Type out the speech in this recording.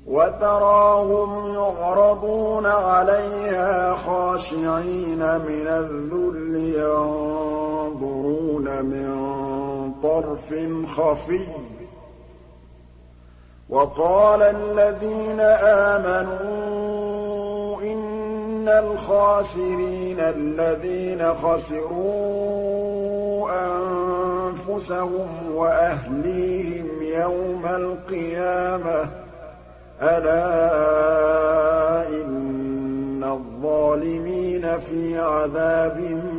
وَتَرَاهُمْ يُعْرَضُونَ عَلَيْهَا خَاشِعِينَ مِنَ الذُّلِّ يَنظُرُونَ مِن طَرْفٍ خَفِيٍّ ۗ وَقَالَ الَّذِينَ آمَنُوا إِنَّ الْخَاسِرِينَ الَّذِينَ خَسِرُوا أَنفُسَهُمْ وَأَهْلِيهِمْ يَوْمَ الْقِيَامَةِ ۗ أَلَا إِنَّ الظَّالِمِينَ فِي عَذَابٍ